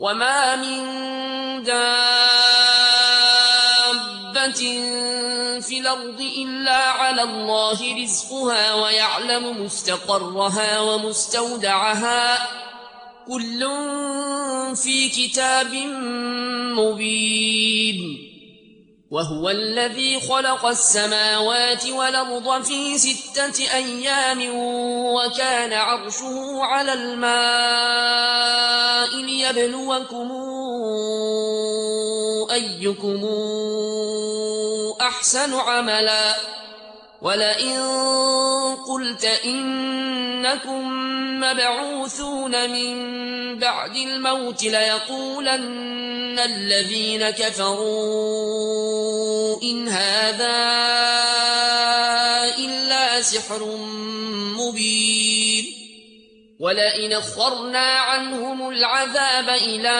وما من دابة في الأرض إلا على الله رزقها ويعلم مستقرها ومستودعها كل في كتاب مبين وهو الذي خلق السماوات والأرض في 6 أيام وكان عرشه على الماء ليبلوكم أيكم أحسن عملا ولئن قلت إنكم مبعوثون من بعد الموت ليقولن الذين كفروا إن هذا إلا سحر مبين ولئن أخرنا عنهم العذاب إلى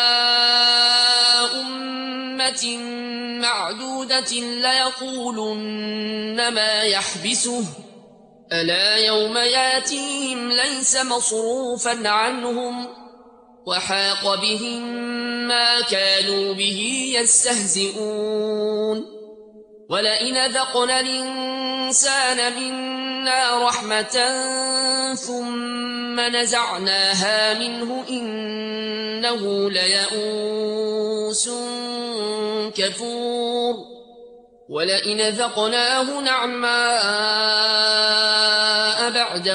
أمة معدودة ليقولن ما يحبسه ألا يوم ياتيهم ليس مصروفا عنهم وحاق بهم ما كانوا به يستهزئون ولئن ذقنا الإنسان منا رحمة ثم نزعناها منه إنه ليئوس كفور ولئن ذقناه نعماء بعد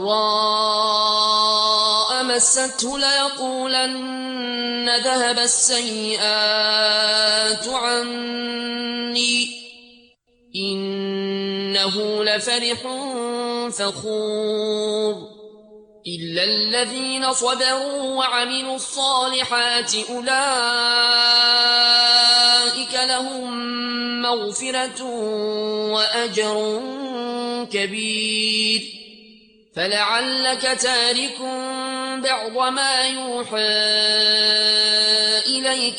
ضراء مسته ليقولن ذهب السيئات عني إنه لفرح فخور إلا الذين صبروا وعملوا الصالحات أولئك لهم مغفرة وأجر كبير فلعلك تارك بعض ما يوحى إليك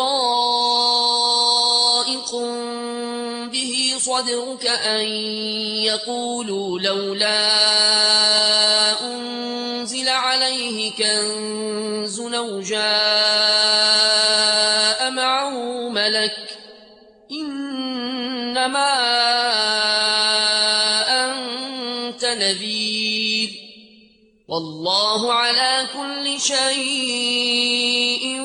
وضائق به صدرك أن يقولوا لولا أنزل عليه كنز أو جاء معه ملك إنما أنت نذير والله على كل شيء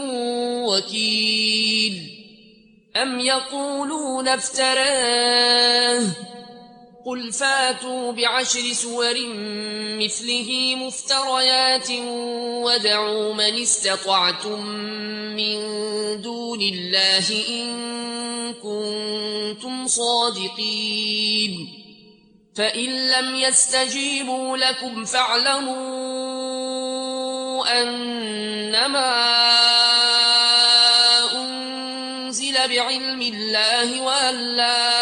وكيل أم يقولون افتراه قل فاتوا ب10 سور مثله مفتريات وادعوا من استطعتم من دون الله إن كنتم صادقين فإن لم يستجيبوا لكم فاعلموا أنما أنزل بعلم الله وأن لا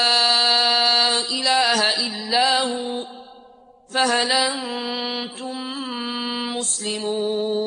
إله إلا هو فهل أنتم مسلمون